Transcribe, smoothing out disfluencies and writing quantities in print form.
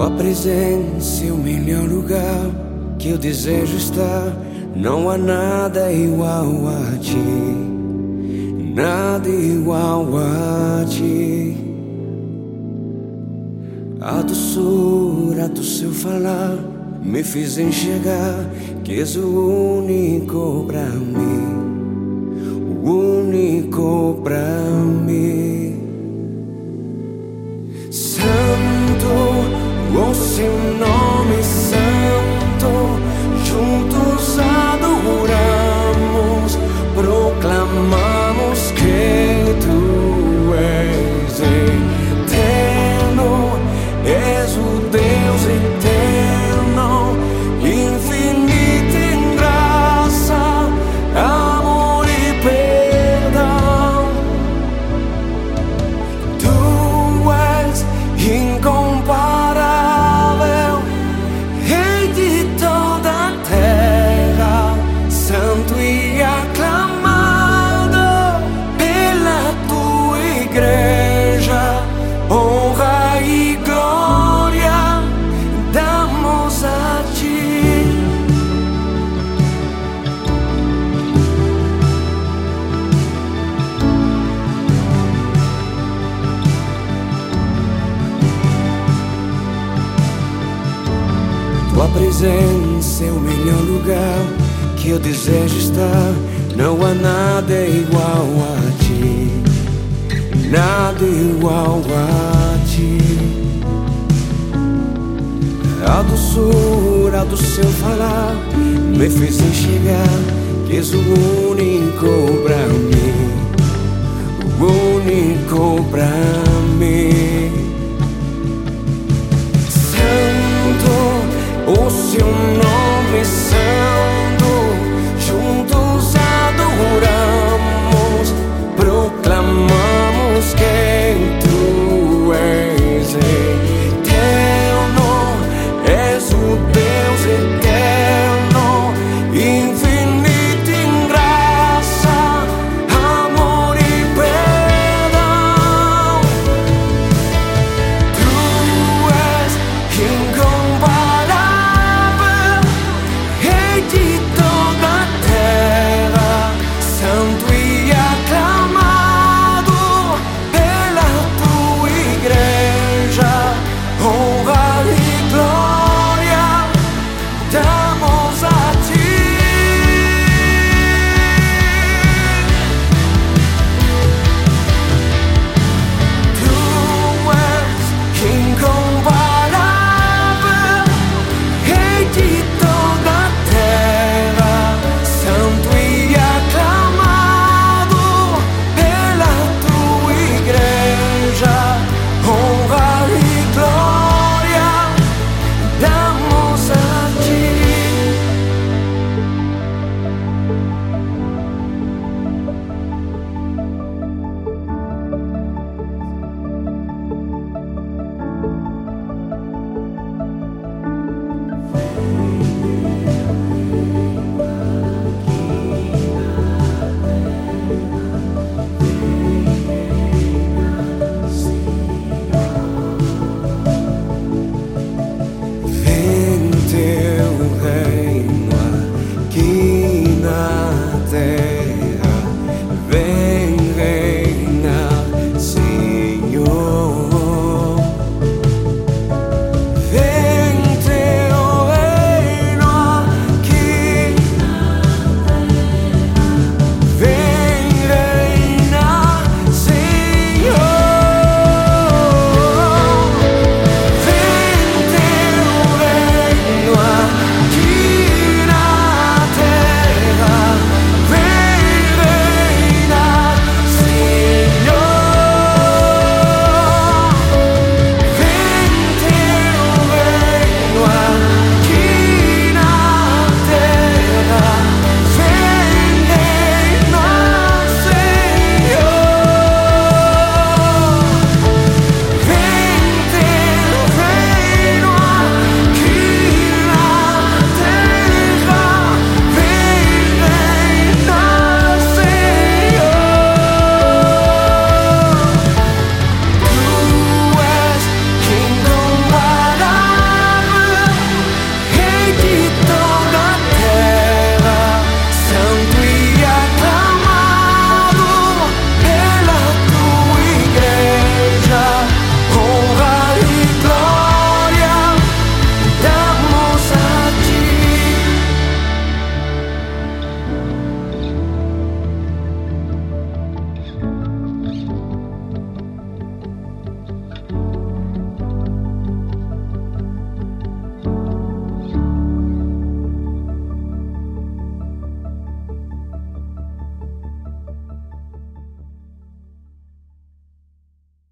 Tua presença é o melhor lugar que eu desejo estar. Não há nada igual a ti, nada igual a ti. A doçura do seu falar me fez enxergar que és o único pra mim, o único pra mim. Santo, o seu nome santo, juntos adoramos, proclamamos que tu és eterno, és o Deus eterno, infinito em graça, amor e perdão. Tu és incomparável, Rei de toda a terra, santo e aclamado pela tua igreja. Honra e glória damos a ti. Tua presença é o melhor lugar que eu desejo estar. Não há nada igual a ti, nada igual a ti. A doçura do seu falar me fez enxergar que és o único pra mim, o único pra mim. Santo, o seu nome santo,